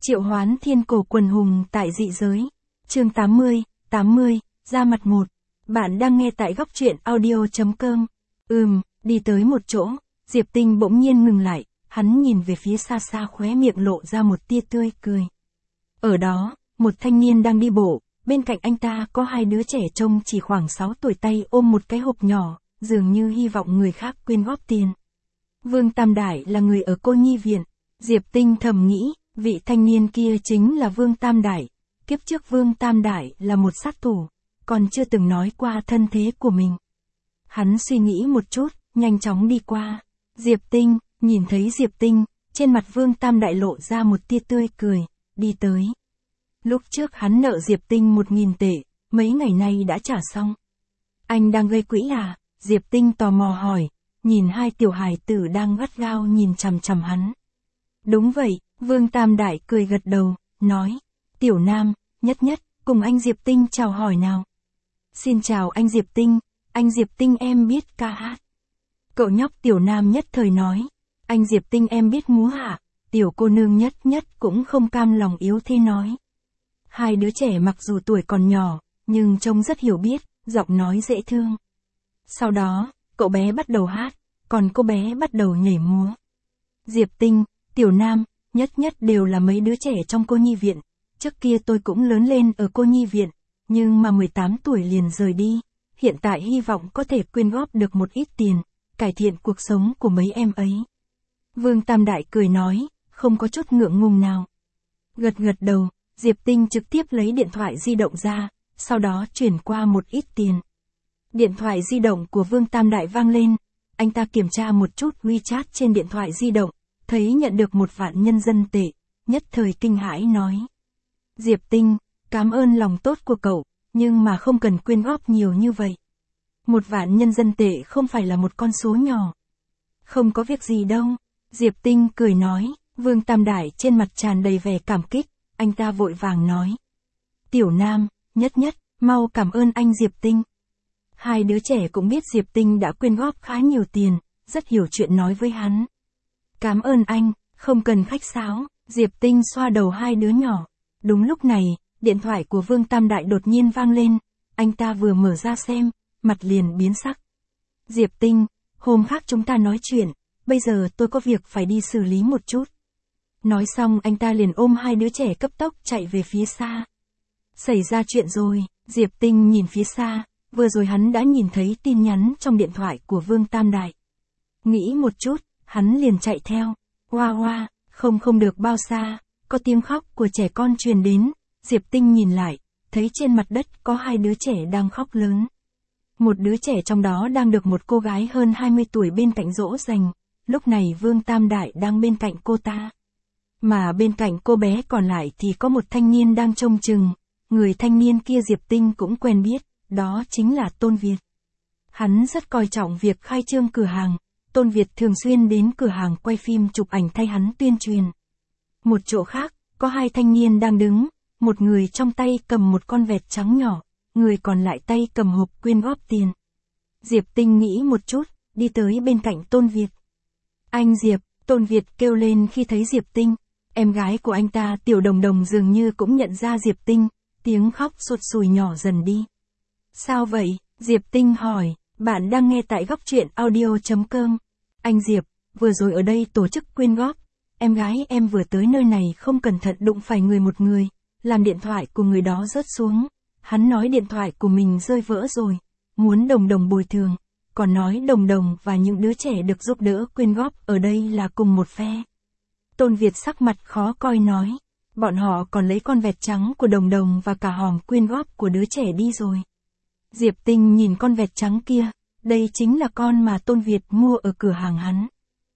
Triệu hoán thiên cổ quần hùng tại dị giới. Chương 80, ra mặt 1. Bạn đang nghe tại góc truyện audio.com. Đi tới một chỗ, Diệp Tinh bỗng nhiên ngừng lại, hắn nhìn về phía xa xa, khóe miệng lộ ra một tia tươi cười. Ở đó, một thanh niên đang đi bộ, bên cạnh anh ta có hai đứa trẻ trông chỉ khoảng 6 tuổi, tay ôm một cái hộp nhỏ, dường như hy vọng người khác quyên góp tiền. Vương Tam Đại là người ở cô nhi viện. Diệp Tinh thầm nghĩ, vị thanh niên kia chính là Vương Tam Đại. Kiếp trước Vương Tam Đại là một sát thủ, còn chưa từng nói qua thân thế của mình. Hắn suy nghĩ một chút, nhanh chóng đi qua. Diệp Tinh, nhìn thấy Diệp Tinh, trên mặt Vương Tam Đại lộ ra một tia tươi cười, đi tới. Lúc trước hắn nợ Diệp Tinh 1.000 tệ, mấy ngày nay đã trả xong. Anh đang gây quỹ à? Diệp Tinh tò mò hỏi, nhìn hai tiểu hài tử đang gắt gao nhìn chằm chằm hắn. Đúng vậy, Vương Tam Đại cười gật đầu, nói, Tiểu Nam, Nhất Nhất, cùng anh Diệp Tinh chào hỏi nào. Xin chào anh Diệp Tinh em biết ca hát. Cậu nhóc Tiểu Nam nhất thời nói, anh Diệp Tinh em biết múa hả? Tiểu cô nương Nhất Nhất cũng không cam lòng yếu thế nói. Hai đứa trẻ mặc dù tuổi còn nhỏ, nhưng trông rất hiểu biết, giọng nói dễ thương. Sau đó, cậu bé bắt đầu hát, còn cô bé bắt đầu nhảy múa. Diệp Tinh, Tiểu Nam, Nhất Nhất đều là mấy đứa trẻ trong cô nhi viện. Trước kia tôi cũng lớn lên ở cô nhi viện, nhưng mà 18 tuổi liền rời đi. Hiện tại hy vọng có thể quyên góp được một ít tiền, cải thiện cuộc sống của mấy em ấy. Vương Tam Đại cười nói, không có chút ngượng ngùng nào. Gật đầu, Diệp Tinh trực tiếp lấy điện thoại di động ra, sau đó chuyển qua một ít tiền. Điện thoại di động của Vương Tam Đại vang lên, anh ta kiểm tra một chút WeChat trên điện thoại di động, thấy nhận được 1 vạn nhân dân tệ, nhất thời kinh hãi nói. Diệp Tinh, cảm ơn lòng tốt của cậu, nhưng mà không cần quyên góp nhiều như vậy. 1 vạn nhân dân tệ không phải là một con số nhỏ. Không có việc gì đâu, Diệp Tinh cười nói. Vương Tam Đại trên mặt tràn đầy vẻ cảm kích, anh ta vội vàng nói. Tiểu Nam, Nhất Nhất, mau cảm ơn anh Diệp Tinh. Hai đứa trẻ cũng biết Diệp Tinh đã quyên góp khá nhiều tiền, rất hiểu chuyện nói với hắn. Cảm ơn anh, không cần khách sáo, Diệp Tinh xoa đầu hai đứa nhỏ. Đúng lúc này, điện thoại của Vương Tam Đại đột nhiên vang lên, anh ta vừa mở ra xem, mặt liền biến sắc. Diệp Tinh, hôm khác chúng ta nói chuyện, bây giờ tôi có việc phải đi xử lý một chút. Nói xong anh ta liền ôm hai đứa trẻ cấp tốc chạy về phía xa. Xảy ra chuyện rồi, Diệp Tinh nhìn phía xa, vừa rồi hắn đã nhìn thấy tin nhắn trong điện thoại của Vương Tam Đại. Nghĩ một chút, hắn liền chạy theo. Hoa, không được bao xa, có tiếng khóc của trẻ con truyền đến. Diệp Tinh nhìn lại, thấy trên mặt đất có hai đứa trẻ đang khóc lớn. Một đứa trẻ trong đó đang được một cô gái hơn 20 tuổi bên cạnh dỗ dành. Lúc này Vương Tam Đại đang bên cạnh cô ta. Mà bên cạnh cô bé còn lại thì có một thanh niên đang trông chừng. Người thanh niên kia Diệp Tinh cũng quen biết, đó chính là Tôn Việt. Hắn rất coi trọng việc khai trương cửa hàng. Tôn Việt thường xuyên đến cửa hàng quay phim chụp ảnh thay hắn tuyên truyền. Một chỗ khác, có hai thanh niên đang đứng, một người trong tay cầm một con vẹt trắng nhỏ, người còn lại tay cầm hộp quyên góp tiền. Diệp Tinh nghĩ một chút, đi tới bên cạnh Tôn Việt. Anh Diệp, Tôn Việt kêu lên khi thấy Diệp Tinh. Em gái của anh ta Tiểu Đồng Đồng dường như cũng nhận ra Diệp Tinh, tiếng khóc sụt sùi nhỏ dần đi. Sao vậy? Diệp Tinh hỏi, bạn đang nghe tại góc truyện audio.com. Anh Diệp, vừa rồi ở đây tổ chức quyên góp, em gái em vừa tới nơi này không cẩn thận đụng phải một người, làm điện thoại của người đó rớt xuống. Hắn nói điện thoại của mình rơi vỡ rồi, muốn Đồng Đồng bồi thường, còn nói Đồng Đồng và những đứa trẻ được giúp đỡ quyên góp ở đây là cùng một phe. Tôn Việt sắc mặt khó coi nói, bọn họ còn lấy con vẹt trắng của Đồng Đồng và cả hòm quyên góp của đứa trẻ đi rồi. Diệp Tinh nhìn con vẹt trắng kia, đây chính là con mà Tôn Việt mua ở cửa hàng hắn.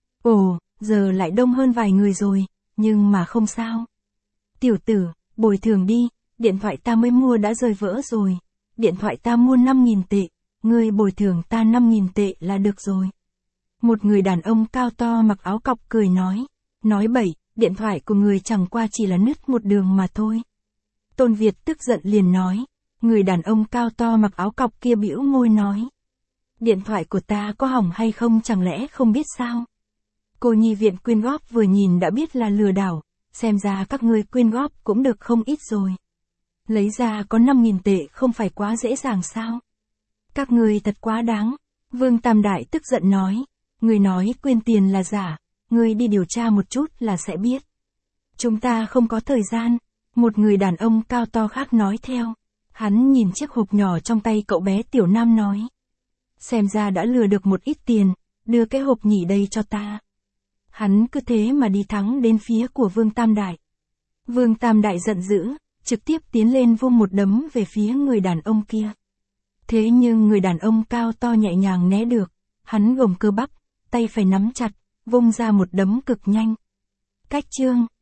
Ồ, giờ lại đông hơn vài người rồi, nhưng mà không sao. Tiểu tử, bồi thường đi, điện thoại ta mới mua đã rơi vỡ rồi. Điện thoại ta mua 5.000 tệ, ngươi bồi thường ta 5.000 tệ là được rồi. Một người đàn ông cao to mặc áo cọc cười nói bậy, điện thoại của người chẳng qua chỉ là nứt một đường mà thôi. Tôn Việt tức giận liền nói, người đàn ông cao to mặc áo cọc kia bĩu môi nói. Điện thoại của ta có hỏng hay không chẳng lẽ không biết sao? Cô nhi viện quyên góp vừa nhìn đã biết là lừa đảo, xem ra các ngươi quyên góp cũng được không ít rồi. Lấy ra có 5.000 tệ không phải quá dễ dàng sao? Các ngươi thật quá đáng. Vương Tam Đại tức giận nói. Ngươi nói quyên tiền là giả, ngươi đi điều tra một chút là sẽ biết. Chúng ta không có thời gian. Một người đàn ông cao to khác nói theo. Hắn nhìn chiếc hộp nhỏ trong tay cậu bé Tiểu Nam nói. Xem ra đã lừa được một ít tiền, đưa cái hộp nhỉ đây cho ta. Hắn cứ thế mà đi thẳng đến phía của Vương Tam Đại. Vương Tam Đại giận dữ, trực tiếp tiến lên vung một đấm về phía người đàn ông kia. Thế nhưng người đàn ông cao to nhẹ nhàng né được, hắn gồng cơ bắp, tay phải nắm chặt, vung ra một đấm cực nhanh. Cách chương